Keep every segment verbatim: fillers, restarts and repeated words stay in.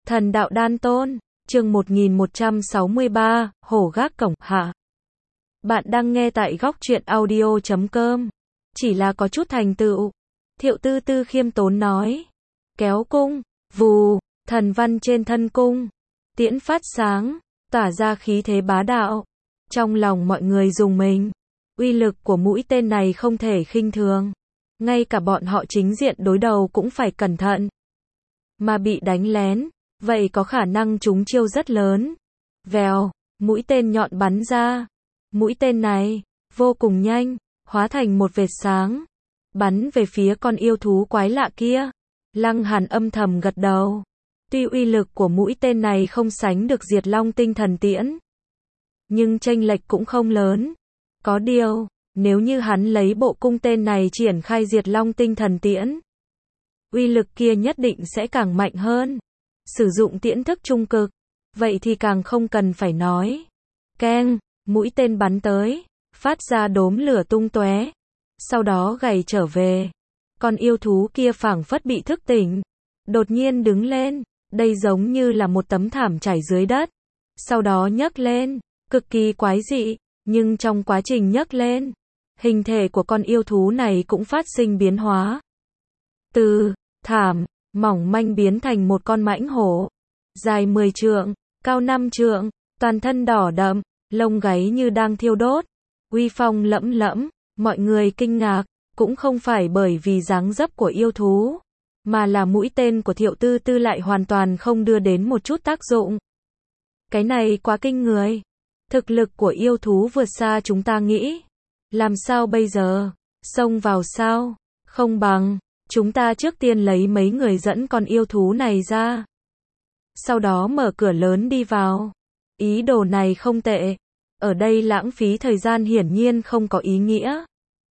Thần đạo đan tôn, chương một nghìn một trăm sáu mươi ba, hổ gác cổng, hạ. Bạn đang nghe tại góc truyện audio chấm com. Chỉ là có chút thành tựu. Thiệu Tư Tư khiêm tốn nói. Kéo cung, vù, thần văn trên thân cung. Tiễn phát sáng, tỏa ra khí thế bá đạo. Trong lòng mọi người rùng mình. Uy lực của mũi tên này không thể khinh thường. Ngay cả bọn họ chính diện đối đầu cũng phải cẩn thận. Mà bị đánh lén, vậy có khả năng trúng chiêu rất lớn. Vèo, mũi tên nhọn bắn ra. Mũi tên này, vô cùng nhanh, hóa thành một vệt sáng. Bắn về phía con yêu thú quái lạ kia. Lăng Hàn âm thầm gật đầu. Tuy uy lực của mũi tên này không sánh được Diệt Long Tinh Thần Tiễn, nhưng chênh lệch cũng không lớn. Có điều, nếu như hắn lấy bộ cung tên này triển khai Diệt Long Tinh Thần Tiễn, uy lực kia nhất định sẽ càng mạnh hơn. Sử dụng tiễn thức trung cực, vậy thì càng không cần phải nói. Keng, mũi tên bắn tới, phát ra đốm lửa tung tóe, sau đó gầy trở về. Con yêu thú kia phảng phất bị thức tỉnh, đột nhiên đứng lên, đây giống như là một tấm thảm trải dưới đất. Sau đó nhấc lên, cực kỳ quái dị, nhưng trong quá trình nhấc lên, hình thể của con yêu thú này cũng phát sinh biến hóa. Từ thảm, mỏng manh biến thành một con mãnh hổ, dài mười trượng, cao năm trượng, toàn thân đỏ đậm, lông gáy như đang thiêu đốt, uy phong lẫm lẫm. Mọi người kinh ngạc, cũng không phải bởi vì dáng dấp của yêu thú, mà là mũi tên của Thiệu Tư Tư lại hoàn toàn không đưa đến một chút tác dụng. Cái này quá kinh người. Thực lực của yêu thú vượt xa chúng ta nghĩ. Làm sao bây giờ? Xông vào sao? Không bằng, chúng ta trước tiên lấy mấy người dẫn con yêu thú này ra. Sau đó mở cửa lớn đi vào. Ý đồ này không tệ. Ở đây lãng phí thời gian hiển nhiên không có ý nghĩa.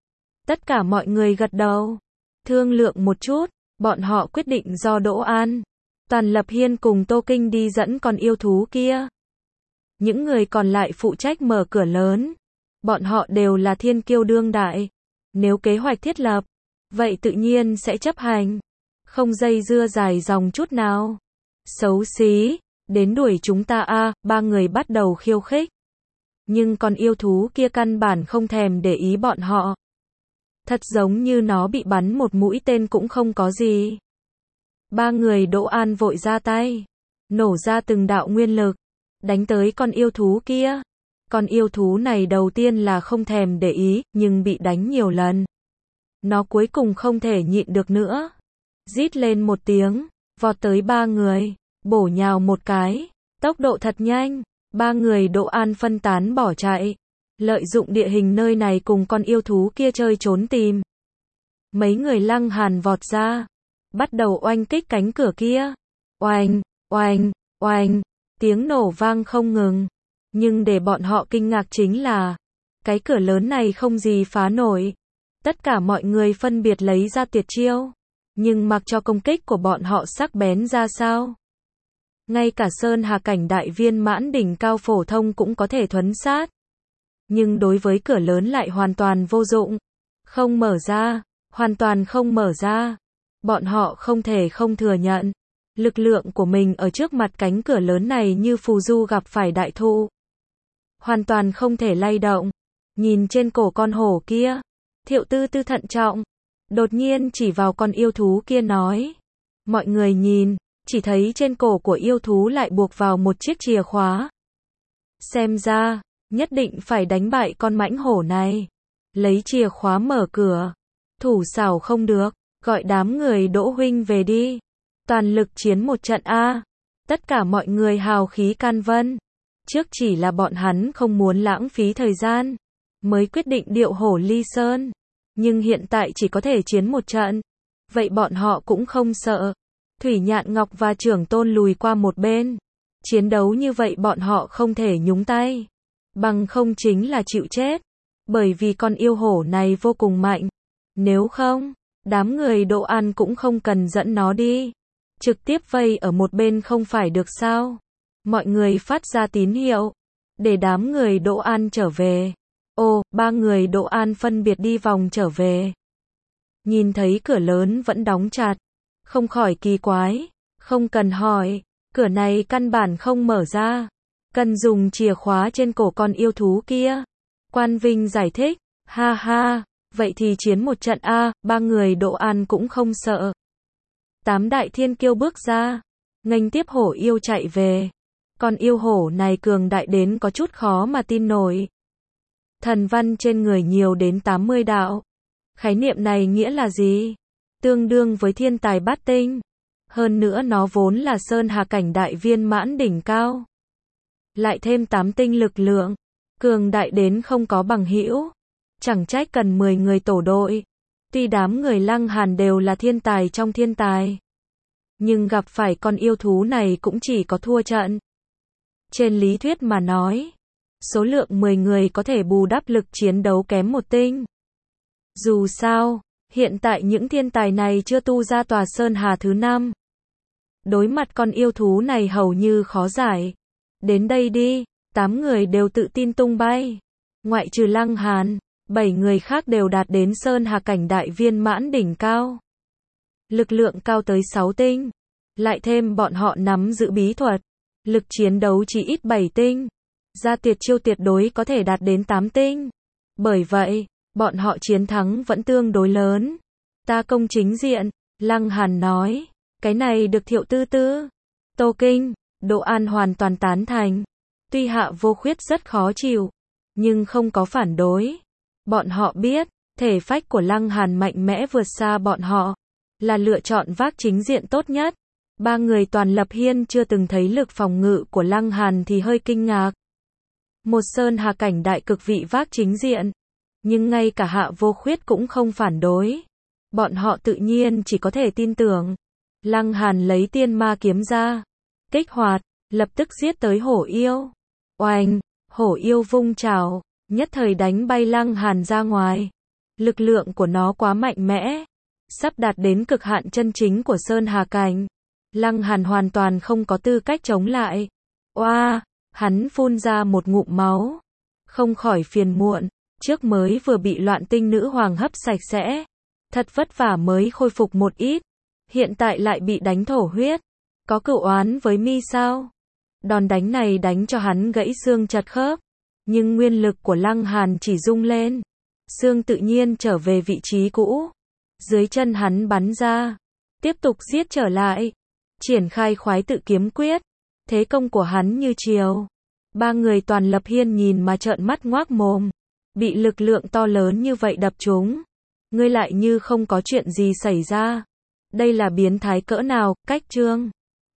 Tất cả mọi người gật đầu. Thương lượng một chút, bọn họ quyết định do Đỗ An, Toàn Lập Hiên cùng Tô Kinh đi dẫn con yêu thú kia. Những người còn lại phụ trách mở cửa lớn. Bọn họ đều là thiên kiêu đương đại. Nếu kế hoạch thiết lập, vậy tự nhiên sẽ chấp hành. Không dây dưa dài dòng chút nào. Xấu xí, đến đuổi chúng ta a, à, ba người bắt đầu khiêu khích. Nhưng con yêu thú kia căn bản không thèm để ý bọn họ. Thật giống như nó bị bắn một mũi tên cũng không có gì. Ba người Đỗ An vội ra tay, nổ ra từng đạo nguyên lực, đánh tới con yêu thú kia. Con yêu thú này đầu tiên là không thèm để ý, nhưng bị đánh nhiều lần. Nó cuối cùng không thể nhịn được nữa. Rít lên một tiếng, vọt tới ba người, bổ nhào một cái, tốc độ thật nhanh. Ba người Đỗ An phân tán bỏ chạy, lợi dụng địa hình nơi này cùng con yêu thú kia chơi trốn tìm. Mấy người Lăng Hàn vọt ra, bắt đầu oanh kích cánh cửa kia. Oanh, oanh, oanh, tiếng nổ vang không ngừng. Nhưng để bọn họ kinh ngạc chính là, cái cửa lớn này không gì phá nổi. Tất cả mọi người phân biệt lấy ra tuyệt chiêu, nhưng mặc cho công kích của bọn họ sắc bén ra sao. Ngay cả Sơn Hà cảnh đại viên mãn đỉnh cao phổ thông cũng có thể thuấn sát. Nhưng đối với cửa lớn lại hoàn toàn vô dụng. Không mở ra, hoàn toàn không mở ra. Bọn họ không thể không thừa nhận. Lực lượng của mình ở trước mặt cánh cửa lớn này như phù du gặp phải đại thụ. Hoàn toàn không thể lay động. Nhìn trên cổ con hổ kia, Thiệu Tư Tư thận trọng, đột nhiên chỉ vào con yêu thú kia nói. Mọi người nhìn, chỉ thấy trên cổ của yêu thú lại buộc vào một chiếc chìa khóa. Xem ra, nhất định phải đánh bại con mãnh hổ này. Lấy chìa khóa mở cửa. Thủ xảo không được, gọi đám người Đỗ huynh về đi. Toàn lực chiến một trận a. Tất cả mọi người hào khí can vân. Trước chỉ là bọn hắn không muốn lãng phí thời gian, mới quyết định điệu hổ ly sơn. Nhưng hiện tại chỉ có thể chiến một trận. Vậy bọn họ cũng không sợ. Thủy Nhạn Ngọc và Trưởng Tôn lùi qua một bên. Chiến đấu như vậy bọn họ không thể nhúng tay. Bằng không chính là chịu chết. Bởi vì con yêu hổ này vô cùng mạnh. Nếu không, đám người Đỗ An cũng không cần dẫn nó đi. Trực tiếp vây ở một bên không phải được sao. Mọi người phát ra tín hiệu. Để đám người Đỗ An trở về. Ồ, ba người Đỗ An phân biệt đi vòng trở về. Nhìn thấy cửa lớn vẫn đóng chặt. Không khỏi kỳ quái. Không cần hỏi. Cửa này căn bản không mở ra. Cần dùng chìa khóa trên cổ con yêu thú kia. Quan Vinh giải thích. Ha ha, vậy thì chiến một trận a, ba người Đỗ An cũng không sợ. Tám đại thiên kiêu bước ra, nghênh tiếp hổ yêu chạy về. Con yêu hổ này cường đại đến có chút khó mà tin nổi. Thần văn trên người nhiều đến tám mươi đạo. Khái niệm này nghĩa là gì? Tương đương với thiên tài bát tinh. Hơn nữa nó vốn là sơn hà cảnh đại viên mãn đỉnh cao. Lại thêm tám tinh lực lượng, cường đại đến không có bằng hữu. Chẳng trách cần mười người tổ đội. Tuy đám người Lăng Hàn đều là thiên tài trong thiên tài, nhưng gặp phải con yêu thú này cũng chỉ có thua trận. Trên lý thuyết mà nói, số lượng mười người có thể bù đắp lực chiến đấu kém một tinh. Dù sao, hiện tại những thiên tài này chưa tu ra tòa sơn hà thứ năm. Đối mặt con yêu thú này hầu như khó giải. Đến đây đi, tám người đều tự tin tung bay. Ngoại trừ Lăng Hàn, bảy người khác đều đạt đến sơn hà cảnh đại viên mãn đỉnh cao. Lực lượng cao tới sáu tinh. Lại thêm bọn họ nắm giữ bí thuật. Lực chiến đấu chỉ ít bảy tinh. Ra tuyệt chiêu tuyệt đối có thể đạt đến tám tinh. Bởi vậy, bọn họ chiến thắng vẫn tương đối lớn. Ta công chính diện, Lăng Hàn nói. Cái này được Thiệu Tư Tư, Tô Kinh, Đỗ An hoàn toàn tán thành. Tuy Hạ Vô Khuyết rất khó chịu, nhưng không có phản đối. Bọn họ biết, thể phách của Lăng Hàn mạnh mẽ vượt xa bọn họ, là lựa chọn vác chính diện tốt nhất. Ba người Toàn Lập Hiên chưa từng thấy lực phòng ngự của Lăng Hàn thì hơi kinh ngạc. Một sơn hà cảnh đại cực vị vác chính diện, nhưng ngay cả Hạ Vô Khuyết cũng không phản đối. Bọn họ tự nhiên chỉ có thể tin tưởng. Lăng Hàn lấy tiên ma kiếm ra, kích hoạt, lập tức giết tới hổ yêu. Oanh, hổ yêu vung trảo, nhất thời đánh bay Lăng Hàn ra ngoài. Lực lượng của nó quá mạnh mẽ, sắp đạt đến cực hạn chân chính của sơn hà cảnh. Lăng Hàn hoàn toàn không có tư cách chống lại. Oa, hắn phun ra một ngụm máu, không khỏi phiền muộn, trước mới vừa bị Loạn Tinh nữ hoàng hấp sạch sẽ, thật vất vả mới khôi phục một ít, hiện tại lại bị đánh thổ huyết. Có cửu oán với mi sao? Đòn đánh này đánh cho hắn gãy xương chật khớp, nhưng nguyên lực của Lăng Hàn chỉ rung lên, xương tự nhiên trở về vị trí cũ. Dưới chân hắn bắn ra, tiếp tục giết trở lại, triển khai khoái tự kiếm quyết, thế công của hắn như chiều. Ba người Toàn Lập Hiên nhìn mà trợn mắt ngoác mồm, bị lực lượng to lớn như vậy đập trúng, ngươi lại như không có chuyện gì xảy ra. Đây là biến thái cỡ nào? Cách chương